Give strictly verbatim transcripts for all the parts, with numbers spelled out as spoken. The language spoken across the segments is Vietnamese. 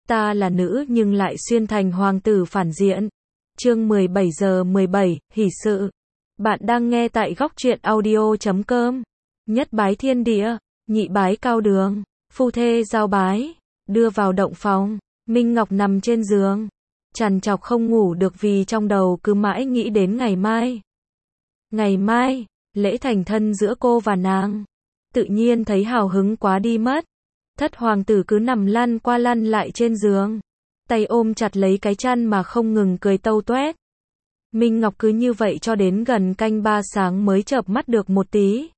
ta là nữ nhưng lại xuyên thành hoàng tử phản diện. Chương mười bảy giờ mười bảy, hỷ sự. Bạn đang nghe tại góc truyện audio chấm com. Nhất bái thiên địa, nhị bái cao đường, phu thê giao bái, đưa vào động phòng. Minh Ngọc nằm trên giường, trằn trọc không ngủ được vì trong đầu cứ mãi nghĩ đến ngày mai. Ngày mai, lễ thành thân giữa cô và nàng. Tự nhiên thấy hào hứng quá đi mất. Thất hoàng tử cứ nằm lăn qua lăn lại trên giường, tay ôm chặt lấy cái chăn mà không ngừng cười tâu toét. Minh Ngọc cứ như vậy cho đến gần canh ba sáng mới chợp mắt được một tí.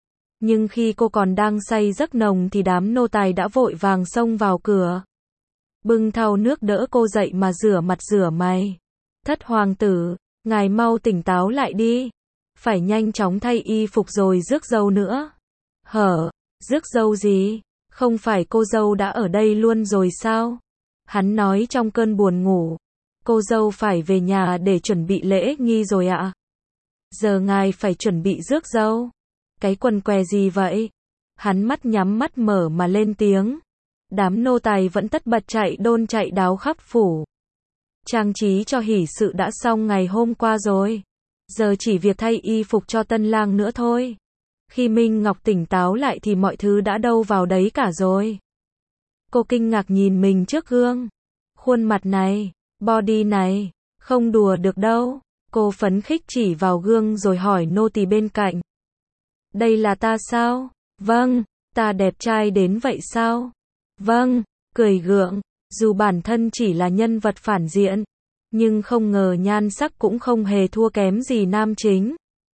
Nhưng khi cô còn đang say giấc nồng thì đám nô tài đã vội vàng xông vào cửa, bưng thau nước đỡ cô dậy mà rửa mặt rửa mày. Thất hoàng tử, ngài mau tỉnh táo lại đi, phải nhanh chóng thay y phục rồi rước dâu nữa. Hở, rước dâu gì? Không phải cô dâu đã ở đây luôn rồi sao? Hắn nói trong cơn buồn ngủ. Cô dâu phải về nhà để chuẩn bị lễ nghi rồi ạ. Giờ ngài phải chuẩn bị rước dâu. Cái quần què gì vậy? Hắn mắt nhắm mắt mở mà lên tiếng. Đám nô tài vẫn tất bật chạy đôn chạy đáo khắp phủ. Trang trí cho hỷ sự đã xong ngày hôm qua rồi. Giờ chỉ việc thay y phục cho tân lang nữa thôi. Khi Minh Ngọc tỉnh táo lại thì mọi thứ đã đâu vào đấy cả rồi. Cô kinh ngạc nhìn mình trước gương. Khuôn mặt này, body này, không đùa được đâu. Cô phấn khích chỉ vào gương rồi hỏi nô tỳ bên cạnh. Đây là ta sao? Vâng, ta đẹp trai đến vậy sao? Vâng, cười gượng. Dù bản thân chỉ là nhân vật phản diện, nhưng không ngờ nhan sắc cũng không hề thua kém gì nam chính.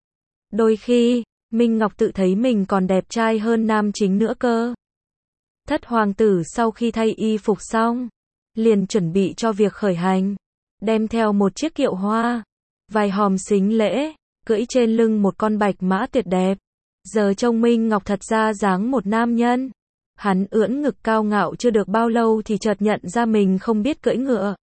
Đôi khi, Minh Ngọc tự thấy mình còn đẹp trai hơn nam chính nữa cơ. Thất hoàng tử sau khi thay y phục xong, liền chuẩn bị cho việc khởi hành, đem theo một chiếc kiệu hoa, vài hòm xính lễ, cưỡi trên lưng một con bạch mã tuyệt đẹp. Giờ trông Minh Ngọc thật ra dáng một nam nhân. Hắn ưỡn ngực cao ngạo chưa được bao lâu thì chợt nhận ra mình không biết cưỡi ngựa.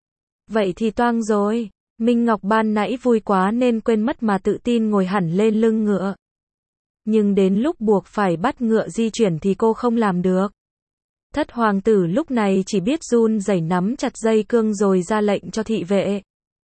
Vậy thì toang rồi. Minh Ngọc ban nãy vui quá nên quên mất mà tự tin ngồi hẳn lên lưng ngựa. Nhưng đến lúc buộc phải bắt ngựa di chuyển thì cô không làm được. Thất hoàng tử lúc này chỉ biết run rẩy nắm chặt dây cương rồi ra lệnh cho thị vệ.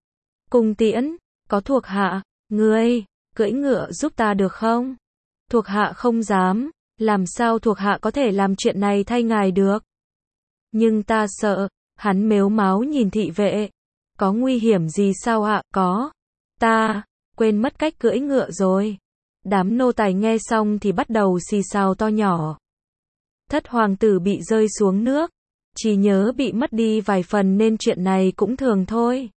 Cung tiễn, có thuộc hạ, ngươi, cưỡi ngựa giúp ta được không? Thuộc hạ không dám, làm sao thuộc hạ có thể làm chuyện này thay ngài được? Nhưng ta sợ, hắn mếu máo nhìn thị vệ. Có nguy hiểm gì sao ạ? Có. Ta, quên mất cách cưỡi ngựa rồi. Đám nô tài nghe xong thì bắt đầu xì xào to nhỏ. Thất hoàng tử bị rơi xuống nước, trí nhớ bị mất đi vài phần nên chuyện này cũng thường thôi.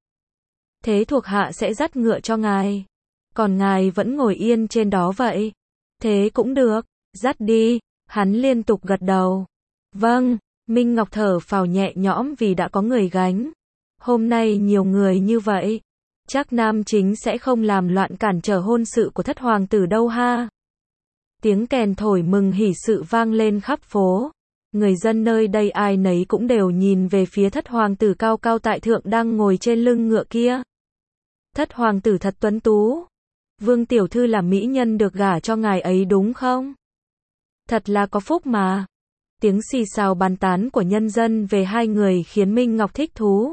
Thế thuộc hạ sẽ dắt ngựa cho ngài. Còn ngài vẫn ngồi yên trên đó vậy. Thế cũng được, dắt đi. Hắn liên tục gật đầu. Vâng, Minh Ngọc thở phào nhẹ nhõm vì đã có người gánh. Hôm nay nhiều người như vậy, chắc nam chính sẽ không làm loạn cản trở hôn sự của thất hoàng tử đâu ha. Tiếng kèn thổi mừng hỷ sự vang lên khắp phố. Người dân nơi đây ai nấy cũng đều nhìn về phía thất hoàng tử cao cao tại thượng đang ngồi trên lưng ngựa kia. Thất hoàng tử thật tuấn tú. Vương tiểu thư là mỹ nhân được gả cho ngài ấy đúng không? Thật là có phúc mà. Tiếng xì xào bàn tán của nhân dân về hai người khiến Minh Ngọc thích thú.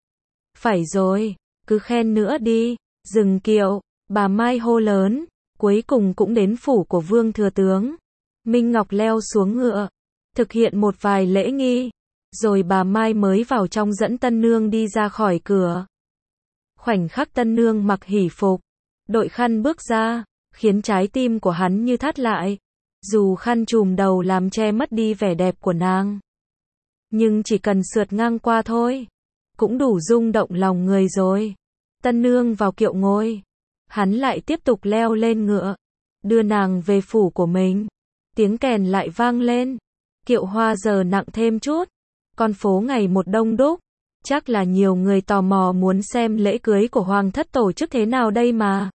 Phải rồi, cứ khen nữa đi. Dừng kiệu, bà Mai hô lớn. Cuối cùng cũng đến phủ của Vương thừa tướng. Minh Ngọc leo xuống ngựa, thực hiện một vài lễ nghi, rồi bà Mai mới vào trong dẫn tân nương đi ra khỏi cửa. Khoảnh khắc tân nương mặc hỷ phục, đội khăn bước ra, khiến trái tim của hắn như thắt lại. Dù khăn trùm đầu làm che mất đi vẻ đẹp của nàng, nhưng chỉ cần sượt ngang qua thôi, cũng đủ rung động lòng người rồi. Tân nương vào kiệu ngồi. Hắn lại tiếp tục leo lên ngựa, đưa nàng về phủ của mình. Tiếng kèn lại vang lên. Kiệu hoa giờ nặng thêm chút. Con phố ngày một đông đúc. Chắc là nhiều người tò mò muốn xem lễ cưới của hoàng thất tổ chức thế nào đây mà.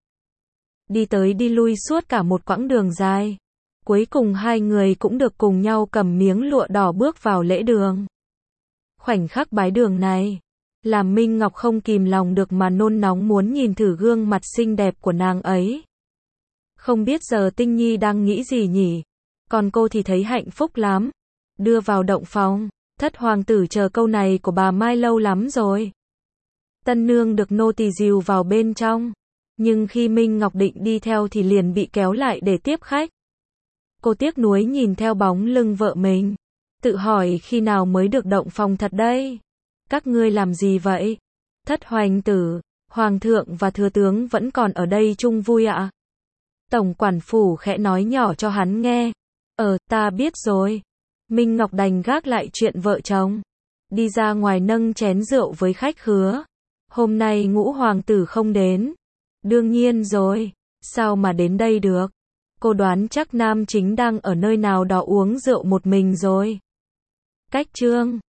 Đi tới đi lui suốt cả một quãng đường dài. Cuối cùng hai người cũng được cùng nhau cầm miếng lụa đỏ bước vào lễ đường. Khoảnh khắc bái đường này, làm Minh Ngọc không kìm lòng được mà nôn nóng muốn nhìn thử gương mặt xinh đẹp của nàng ấy. Không biết giờ Tinh Nhi đang nghĩ gì nhỉ? Còn cô thì thấy hạnh phúc lắm. Đưa vào động phòng, Thất hoàng tử chờ câu này của bà Mai lâu lắm rồi. Tân nương được nô tỳ dìu vào bên trong. Nhưng khi Minh Ngọc định đi theo thì liền bị kéo lại để tiếp khách. Cô tiếc nuối nhìn theo bóng lưng vợ mình. Tự hỏi khi nào mới được động phòng thật đây? Các ngươi làm gì vậy? Thất hoàng tử, hoàng thượng và thừa tướng vẫn còn ở đây chung vui ạ. Tổng quản phủ khẽ nói nhỏ cho hắn nghe. Ờ, ta biết rồi. Minh Ngọc đành gác lại chuyện vợ chồng. Đi ra ngoài nâng chén rượu với khách khứa. Hôm nay ngũ hoàng tử không đến. Đương nhiên rồi. Sao mà đến đây được? Cô đoán chắc nam chính đang ở nơi nào đó uống rượu một mình rồi. Cách chương